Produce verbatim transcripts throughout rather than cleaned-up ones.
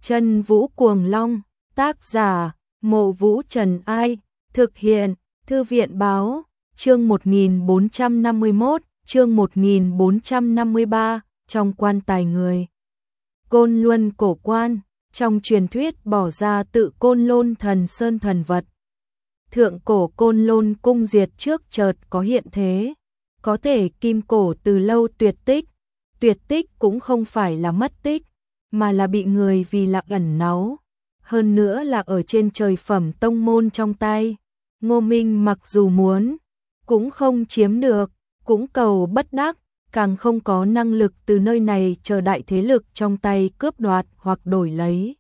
Chân Vũ Cuồng Long, tác giả, Mộ Vũ Trần Ai, thực hiện, Thư viện Báo, chương một nghìn bốn trăm năm mươi mốt, chương một nghìn bốn trăm năm mươi ba, trong quan tài người. Côn Luân cổ quan, trong truyền thuyết bỏ ra tự Côn Lôn thần sơn thần vật. Thượng cổ Côn Lôn cung diệt trước chợt có hiện thế, có thể kim cổ từ lâu tuyệt tích, tuyệt tích cũng không phải là mất tích, mà là bị người vì là ẩn náu, hơn nữa là ở trên trời phẩm tông môn trong tay. Ngô Minh mặc dù muốn, cũng không chiếm được, cũng cầu bất đắc, càng không có năng lực từ nơi này chờ đại thế lực trong tay cướp đoạt hoặc đổi lấy.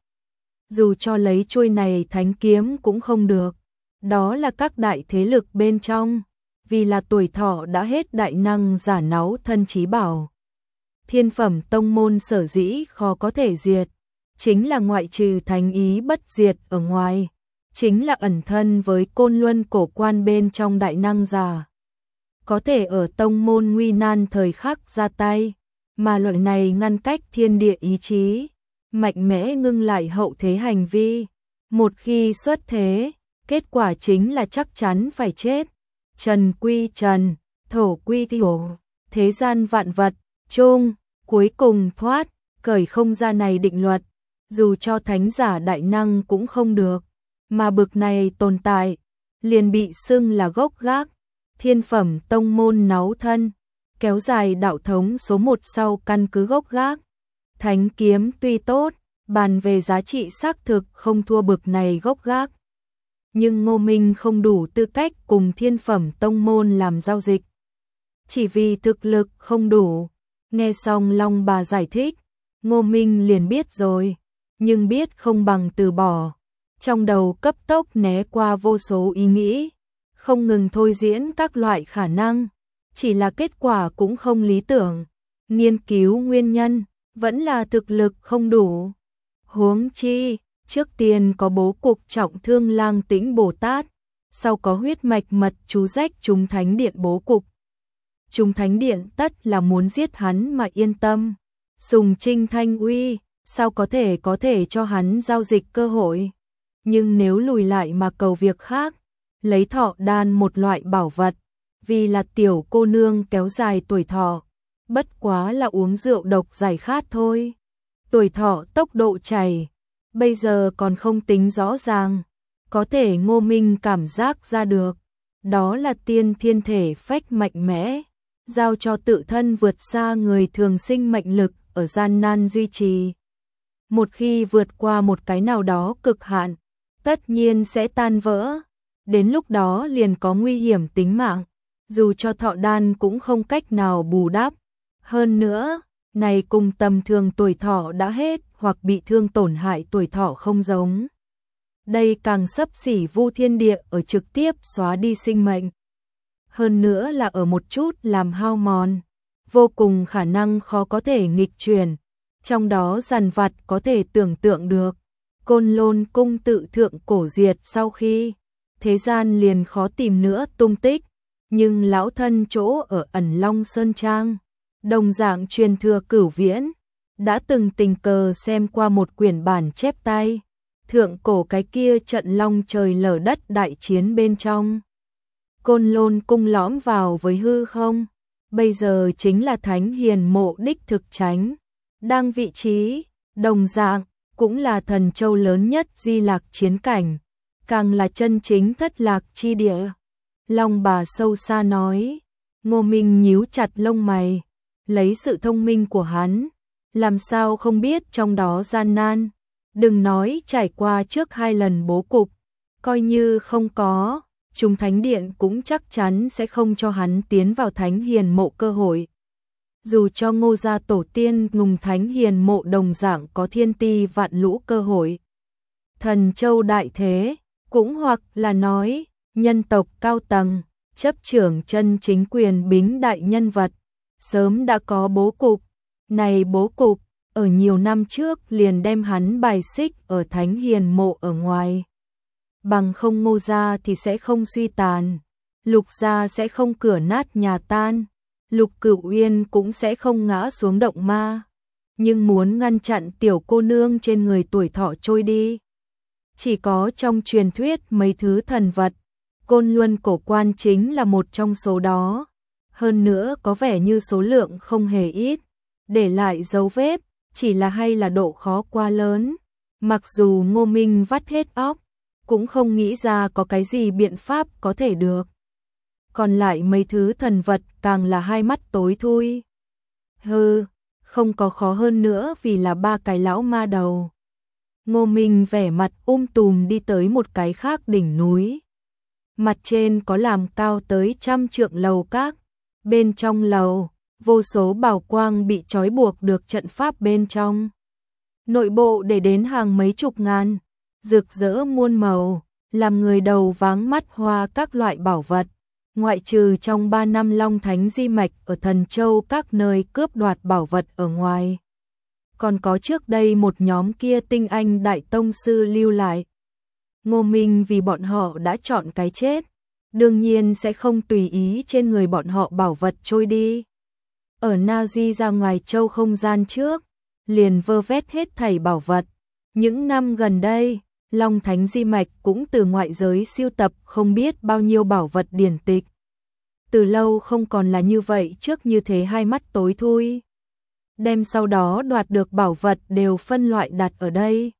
Dù cho lấy chuôi này thánh kiếm cũng không được, đó là các đại thế lực bên trong, vì là tuổi thọ đã hết đại năng giả náu thân chí bảo. Thiên phẩm tông môn sở dĩ khó có thể diệt, chính là ngoại trừ thánh ý bất diệt ở ngoài, chính là ẩn thân với Côn Luân cổ quan bên trong đại năng giả. Có thể ở tông môn nguy nan thời khắc ra tay, mà loại này ngăn cách thiên địa ý chí, mạnh mẽ ngưng lại hậu thế hành vi. Một khi xuất thế, kết quả chính là chắc chắn phải chết. Trần quy trần, thổ quy thổ, thế gian vạn vật, chung, cuối cùng thoát, cởi không ra này định luật, dù cho thánh giả đại năng cũng không được, mà bực này tồn tại, liền bị xưng là gốc gác. Thiên phẩm tông môn náu thân, kéo dài đạo thống số một sau căn cứ gốc gác. Thánh kiếm tuy tốt, bàn về giá trị xác thực không thua bực này gốc gác. Nhưng Ngô Minh không đủ tư cách cùng thiên phẩm tông môn làm giao dịch. Chỉ vì thực lực không đủ. Nghe xong Long bà giải thích, Ngô Minh liền biết rồi, nhưng biết không bằng từ bỏ. Trong đầu cấp tốc né qua vô số ý nghĩ, không ngừng thôi diễn các loại khả năng, chỉ là kết quả cũng không lý tưởng. Nghiên cứu nguyên nhân, vẫn là thực lực không đủ. Huống chi, trước tiên có bố cục trọng thương Lang Tĩnh Bồ Tát, sau có huyết mạch mật chú rách Trung Thánh Điện bố cục. Trung Thánh Điện tất là muốn giết hắn mà yên tâm. Sùng Trinh Thanh Uy, sao có thể có thể cho hắn giao dịch cơ hội. Nhưng nếu lùi lại mà cầu việc khác, lấy thọ đan một loại bảo vật, vì là tiểu cô nương kéo dài tuổi thọ, bất quá là uống rượu độc giải khát thôi. Tuổi thọ tốc độ chảy, bây giờ còn không tính rõ ràng, có thể Ngô Minh cảm giác ra được, đó là tiên thiên thể phách mạnh mẽ, giao cho tự thân vượt xa người thường sinh mệnh lực ở gian nan duy trì. Một khi vượt qua một cái nào đó cực hạn, tất nhiên sẽ tan vỡ, đến lúc đó liền có nguy hiểm tính mạng, dù cho thọ đan cũng không cách nào bù đắp. Hơn nữa, này cùng tầm thường tuổi thọ đã hết hoặc bị thương tổn hại tuổi thọ không giống. Đây càng xấp xỉ vu thiên địa ở trực tiếp xóa đi sinh mệnh. Hơn nữa là ở một chút làm hao mòn, vô cùng khả năng khó có thể nghịch chuyển, trong đó dằn vặt có thể tưởng tượng được. Côn Lôn cung tự thượng cổ diệt sau khi, thế gian liền khó tìm nữa tung tích, nhưng lão thân chỗ ở ẩn Long Sơn Trang, đồng dạng truyền thừa cửu viễn, đã từng tình cờ xem qua một quyển bản chép tay, thượng cổ cái kia trận long trời lở đất đại chiến bên trong. Côn Lôn cung lõm vào với hư không, bây giờ chính là Thánh Hiền mộ đích thực chánh, đang vị trí, đồng dạng, cũng là thần châu lớn nhất di lạc chiến cảnh, càng là chân chính thất lạc chi địa. Long bà sâu xa nói. Ngô Minh nhíu chặt lông mày, lấy sự thông minh của hắn, làm sao không biết trong đó gian nan, đừng nói trải qua trước hai lần bố cục, coi như không có, Trung Thánh Điện cũng chắc chắn sẽ không cho hắn tiến vào Thánh Hiền mộ cơ hội. Dù cho Ngô gia tổ tiên ngùng Thánh Hiền mộ đồng dạng có thiên ti vạn lũ cơ hội. Thần châu đại thế, cũng hoặc là nói, nhân tộc cao tầng, chấp trưởng chân chính quyền bính đại nhân vật, sớm đã có bố cục. Này bố cục, ở nhiều năm trước liền đem hắn bài xích ở Thánh Hiền mộ ở ngoài. Bằng không Ngô gia thì sẽ không suy tàn, Lục gia sẽ không cửa nát nhà tan, Lục Cửu Uyên cũng sẽ không ngã xuống động ma. nhưng muốn ngăn chặn tiểu cô nương trên người tuổi thọ trôi đi. Chỉ có trong truyền thuyết mấy thứ thần vật, Côn Luân cổ quan chính là một trong số đó. Hơn nữa có vẻ như số lượng không hề ít, để lại dấu vết, chỉ là hay là độ khó quá lớn. Mặc dù Ngô Minh vắt hết óc, cũng không nghĩ ra có cái gì biện pháp có thể được. Còn lại mấy thứ thần vật càng là hai mắt tối thui. Hừ, không có khó hơn nữa vì là ba cái lão ma đầu. Ngô Minh vẻ mặt um tùm đi tới một cái khác đỉnh núi. Mặt trên có làm cao tới trăm trượng lầu các. Bên trong lầu, vô số bảo quang bị trói buộc được trận pháp bên trong. Nội bộ để đến hàng mấy chục ngàn, rực rỡ muôn màu, làm người đầu váng mắt hoa các loại bảo vật. Ngoại trừ trong ba năm Long Thánh Di Mạch ở Thần Châu các nơi cướp đoạt bảo vật ở ngoài. Còn có trước đây một nhóm kia tinh anh đại tông sư lưu lại. Ngô Minh vì bọn họ đã chọn cái chết, đương nhiên sẽ không tùy ý trên người bọn họ bảo vật trôi đi. Ở Na Di ra ngoài châu không gian trước, liền vơ vét hết thảy bảo vật. Những năm gần đây, Long Thánh Di Mạch cũng từ ngoại giới siêu tập không biết bao nhiêu bảo vật điển tịch. Từ lâu không còn là như vậy, trước như thế hai mắt tối thui. Đem sau đó đoạt được bảo vật đều phân loại đặt ở đây.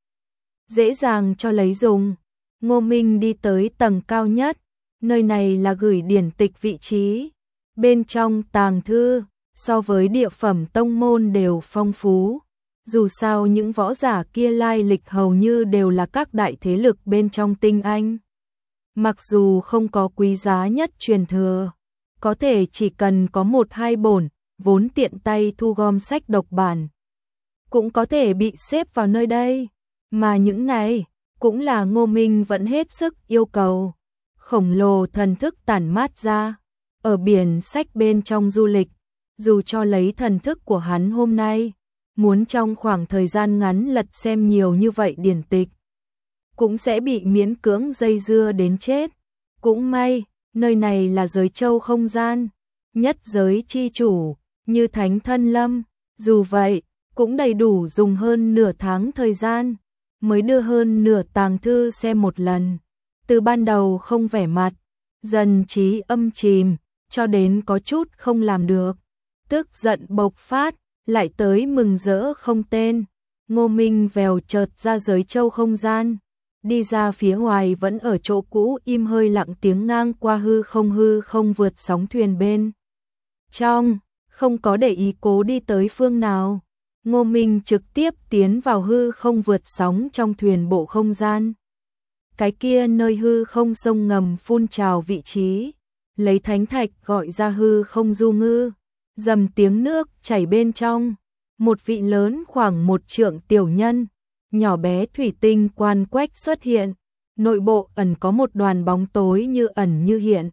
Dễ dàng cho lấy dùng. Ngô Minh đi tới tầng cao nhất, nơi này là gửi điển tịch vị trí. Bên trong tàng thư, so với địa phẩm tông môn đều phong phú. Dù sao những võ giả kia lai lịch hầu như đều là các đại thế lực bên trong tinh anh. Mặc dù không có quý giá nhất truyền thừa, có thể chỉ cần có một hai bổn, vốn tiện tay thu gom sách độc bản, cũng có thể bị xếp vào nơi đây. Mà những này, cũng là Ngô Minh vẫn hết sức yêu cầu. Khổng lồ thần thức tản mát ra, ở biển sách bên trong du lịch, dù cho lấy thần thức của hắn hôm nay, muốn trong khoảng thời gian ngắn lật xem nhiều như vậy điển tịch, cũng sẽ bị miễn cưỡng dây dưa đến chết. Cũng may, nơi này là giới châu không gian, nhất giới chi chủ, như Thánh Thân Lâm, dù vậy, cũng đầy đủ dùng hơn nửa tháng thời gian, mới đưa hơn nửa tàng thư xem một lần. Từ ban đầu không vẻ mặt, dần trí âm chìm, cho đến có chút không làm được, tức giận bộc phát, lại tới mừng rỡ không tên. Ngô Minh vèo chợt ra giới châu không gian, đi ra phía ngoài vẫn ở chỗ cũ im hơi lặng tiếng ngang qua hư không hư không vượt sóng thuyền bên trong, không có để ý cố đi tới phương nào. Ngô Minh trực tiếp tiến vào hư không vượt sóng trong thuyền bộ không gian. Cái kia nơi hư không sông ngầm phun trào vị trí, lấy thánh thạch gọi ra hư không du ngư, dầm tiếng nước chảy bên trong. Một vị lớn khoảng một trượng tiểu nhân, nhỏ bé thủy tinh quan quách xuất hiện, nội bộ ẩn có một đoàn bóng tối như ẩn như hiện.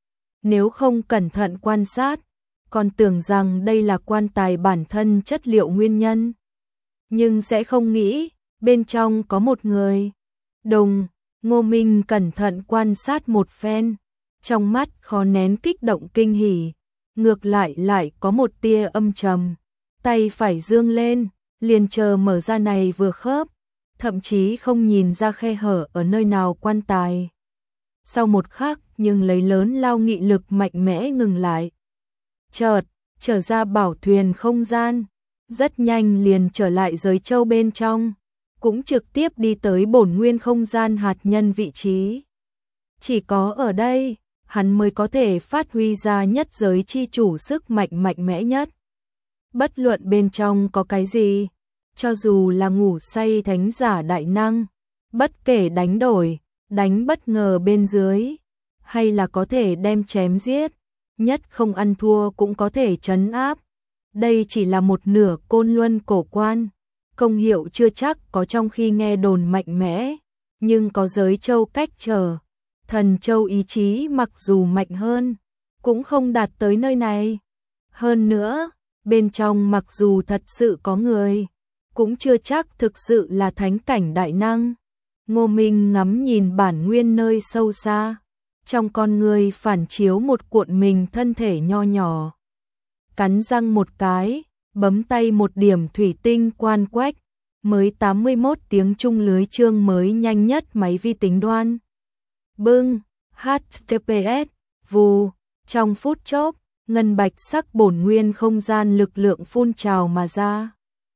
Nếu không cẩn thận quan sát, còn tưởng rằng đây là quan tài bản thân chất liệu nguyên nhân. Nhưng sẽ không nghĩ, bên trong có một người. Đùng, Ngô Minh cẩn thận quan sát một phen, trong mắt khó nén kích động kinh hỉ, ngược lại lại có một tia âm trầm. Tay phải dương lên, liền chờ mở ra này vừa khớp, thậm chí không nhìn ra khe hở ở nơi nào quan tài. Sau một khắc, nhưng lấy lớn lao nghị lực mạnh mẽ ngừng lại. Chợt, trở ra bảo thuyền không gian, rất nhanh liền trở lại giới châu bên trong, cũng trực tiếp đi tới bổn nguyên không gian hạt nhân vị trí. Chỉ có ở đây, hắn mới có thể phát huy ra nhất giới chi chủ sức mạnh mạnh mẽ nhất. Bất luận bên trong có cái gì, cho dù là ngủ say thánh giả đại năng, bất kể đánh đổi, đánh bất ngờ bên dưới, hay là có thể đem chém giết, nhất không ăn thua cũng có thể trấn áp. Đây chỉ là một nửa Côn Luân cổ quan, công hiệu chưa chắc có trong khi nghe đồn mạnh mẽ, nhưng có giới châu cách trở. Thần châu ý chí mặc dù mạnh hơn, cũng không đạt tới nơi này. Hơn nữa, bên trong mặc dù thật sự có người, cũng chưa chắc thực sự là thánh cảnh đại năng. Ngô Minh ngắm nhìn bản nguyên nơi sâu xa, trong con người phản chiếu một cuộn mình thân thể nho nhỏ. Cắn răng một cái, bấm tay một điểm thủy tinh quan quách, mới tám mươi mốt tiếng chung lưới chương mới nhanh nhất máy vi tính đoan. Bưng, hát tê pê ét, vù, trong phút chốc, ngân bạch sắc bổn nguyên không gian lực lượng phun trào mà ra.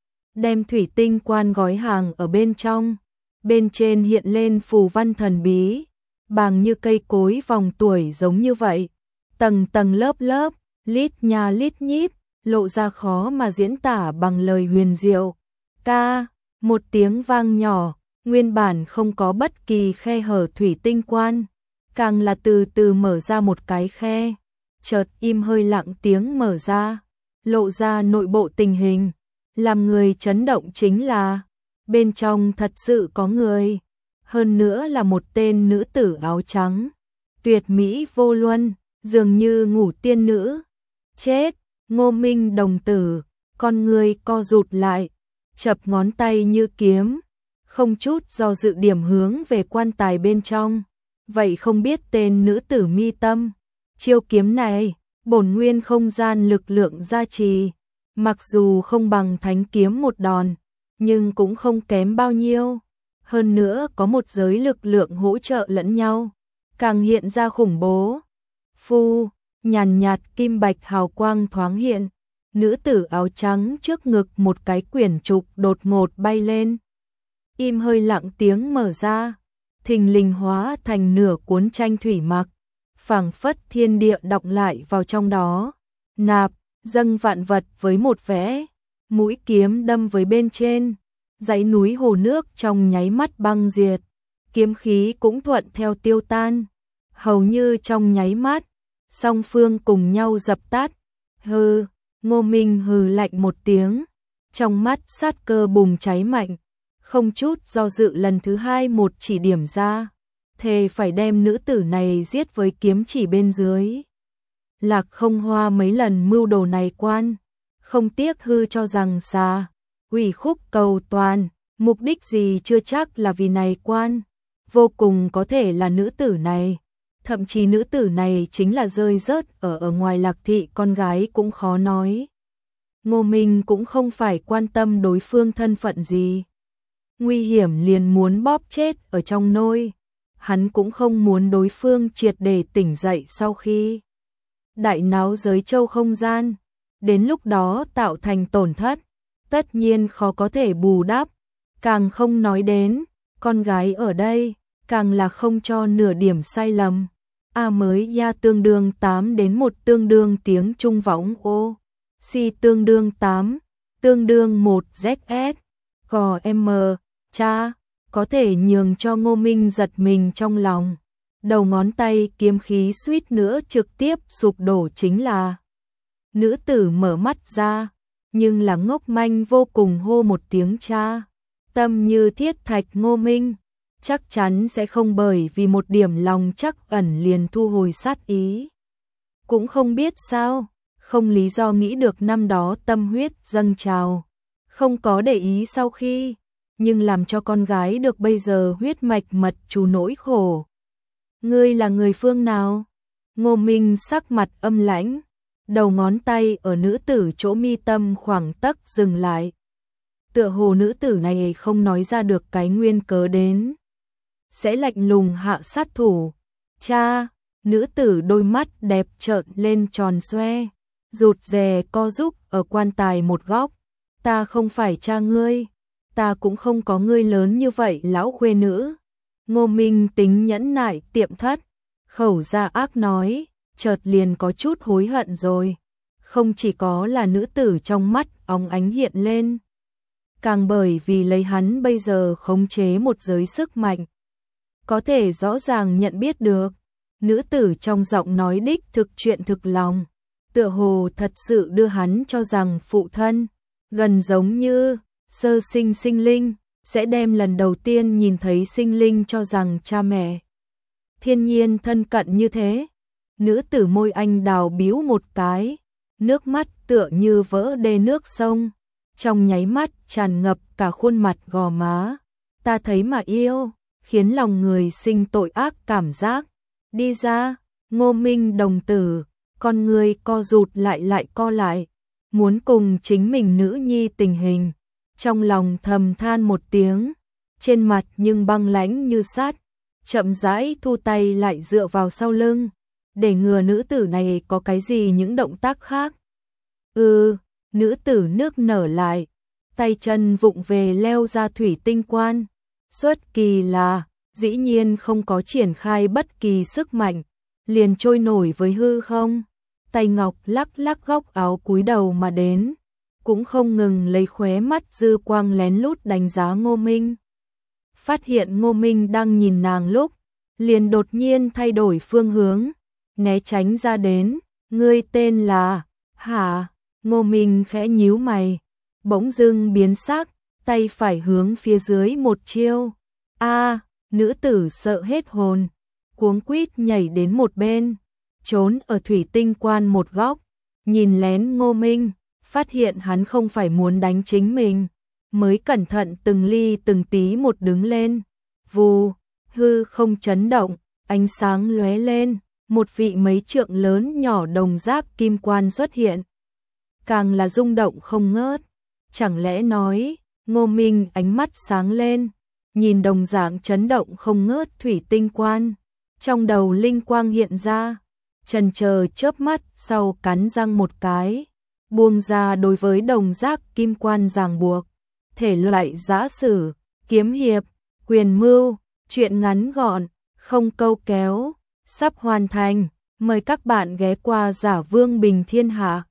Đem thủy tinh quan gói hàng ở bên trong, bên trên hiện lên phù văn thần bí, bàng như cây cối vòng tuổi giống như vậy, tầng tầng lớp lớp, lít nha lít nhít, lộ ra khó mà diễn tả bằng lời huyền diệu. Ca, một tiếng vang nhỏ, nguyên bản không có bất kỳ khe hở thủy tinh quan, càng là từ từ mở ra một cái khe, chợt im hơi lặng tiếng mở ra, lộ ra nội bộ tình hình, làm người chấn động chính là bên trong thật sự có người, hơn nữa là một tên nữ tử áo trắng, tuyệt mỹ vô luân, dường như ngủ tiên nữ. Chết, Ngô Minh đồng tử, con người co rụt lại, chập ngón tay như kiếm, không chút do dự điểm hướng về quan tài bên trong. Vậy không biết tên nữ tử mi tâm, chiêu kiếm này, bổn nguyên không gian lực lượng gia trì, mặc dù không bằng thánh kiếm một đòn, nhưng cũng không kém bao nhiêu. Hơn nữa có một giới lực lượng hỗ trợ lẫn nhau, càng hiện ra khủng bố. Phu, nhàn nhạt kim bạch hào quang thoáng hiện, nữ tử áo trắng trước ngực một cái quyển trục đột ngột bay lên. Im hơi lặng tiếng mở ra, thình lình hóa thành nửa cuốn tranh thủy mặc, phảng phất thiên địa đọng lại vào trong đó. Nạp, dâng vạn vật với một vẽ, mũi kiếm đâm với bên trên, dãy núi hồ nước trong nháy mắt băng diệt, kiếm khí cũng thuận theo tiêu tan, hầu như trong nháy mắt, song phương cùng nhau dập tắt. Hừ, Ngô Minh hừ lạnh một tiếng, trong mắt sát cơ bùng cháy mạnh, không chút do dự lần thứ hai một chỉ điểm ra, thề phải đem nữ tử này giết với kiếm chỉ bên dưới. Lạc Không Hoa mấy lần mưu đồ này quan, không tiếc hư cho rằng xa, ủy khúc cầu toàn, mục đích gì chưa chắc là vì này quan, vô cùng có thể là nữ tử này, thậm chí nữ tử này chính là rơi rớt ở ở ngoài Lạc thị con gái cũng khó nói. Ngô Minh cũng không phải quan tâm đối phương thân phận gì, nguy hiểm liền muốn bóp chết ở trong nôi, hắn cũng không muốn đối phương triệt để tỉnh dậy sau khi đại náo giới châu không gian, đến lúc đó tạo thành tổn thất, tất nhiên khó có thể bù đắp, càng không nói đến, con gái ở đây, càng là không cho nửa điểm sai lầm. A mới ya tương đương tám đến một tương đương tiếng Trung võng ô, si tương đương tám, tương đương một Z S, gò M, cha, có thể nhường cho Ngô Minh giật mình trong lòng. Đầu ngón tay kiếm khí suýt nữa trực tiếp sụp đổ chính là. Nữ tử mở mắt ra, nhưng là ngốc manh vô cùng hô một tiếng cha. Tâm như thiết thạch Ngô Minh, chắc chắn sẽ không bởi vì một điểm lòng chắc ẩn liền thu hồi sát ý. Cũng không biết sao, không lý do nghĩ được năm đó tâm huyết dâng trào, không có để ý sau khi, nhưng làm cho con gái được bây giờ huyết mạch mật chú nỗi khổ. Ngươi là người phương nào? Ngô Minh sắc mặt âm lãnh, đầu ngón tay ở nữ tử chỗ mi tâm khoảng tấc dừng lại. Tựa hồ nữ tử này không nói ra được cái nguyên cớ đến, sẽ lạnh lùng hạ sát thủ. Cha, nữ tử đôi mắt đẹp trợn lên tròn xoe, rụt rè co rúm ở quan tài một góc. Ta không phải cha ngươi, ta cũng không có ngươi lớn như vậy lão khuê nữ. Ngô Minh tính nhẫn nại tiệm thất, khẩu ra ác nói, chợt liền có chút hối hận rồi. Không chỉ có là nữ tử trong mắt óng ánh hiện lên, càng bởi vì lấy hắn bây giờ khống chế một giới sức mạnh, có thể rõ ràng nhận biết được, nữ tử trong giọng nói đích thực chuyện thực lòng, tựa hồ thật sự đưa hắn cho rằng phụ thân, gần giống như sơ sinh sinh linh, sẽ đem lần đầu tiên nhìn thấy sinh linh cho rằng cha mẹ thiên nhiên thân cận như thế. Nữ tử môi anh đào bíu một cái, nước mắt tựa như vỡ đê nước sông, trong nháy mắt tràn ngập cả khuôn mặt gò má. Ta thấy mà yêu, khiến lòng người sinh tội ác cảm giác. Đi ra, Ngô Minh đồng tử, con người co rụt lại lại co lại, muốn cùng chính mình nữ nhi tình hình, trong lòng thầm than một tiếng, trên mặt nhưng băng lãnh như sắt, chậm rãi thu tay lại dựa vào sau lưng, để ngừa nữ tử này có cái gì những động tác khác. Ừ, nữ tử nước nở lại, tay chân vụng về leo ra thủy tinh quan, xuất kỳ là, dĩ nhiên không có triển khai bất kỳ sức mạnh, liền trôi nổi với hư không, tay ngọc lắc lắc góc áo cúi đầu mà đến, cũng không ngừng lấy khóe mắt dư quang lén lút đánh giá Ngô Minh. Phát hiện Ngô Minh đang nhìn nàng lúc, liền đột nhiên thay đổi phương hướng, né tránh ra đến, ngươi tên là, hả? Ngô Minh khẽ nhíu mày, bỗng dưng biến sắc, tay phải hướng phía dưới một chiêu. A, nữ tử sợ hết hồn, cuống quýt nhảy đến một bên, trốn ở thủy tinh quan một góc, nhìn lén Ngô Minh, phát hiện hắn không phải muốn đánh chính mình, mới cẩn thận từng ly từng tí một đứng lên. Vù, hư không chấn động, ánh sáng lóe lên, một vị mấy trượng lớn nhỏ đồng giác kim quan xuất hiện. Càng là rung động không ngớt, chẳng lẽ nói, Ngô Minh ánh mắt sáng lên, nhìn đồng dạng chấn động không ngớt thủy tinh quan, trong đầu linh quang hiện ra, chần chờ chớp mắt sau cắn răng một cái, buông ra đối với đồng giác kim quan ràng buộc, thể loại giã sử, kiếm hiệp, quyền mưu, truyện ngắn gọn, không câu kéo, sắp hoàn thành, mời các bạn ghé qua Giả Vương Bình Thiên Hạ.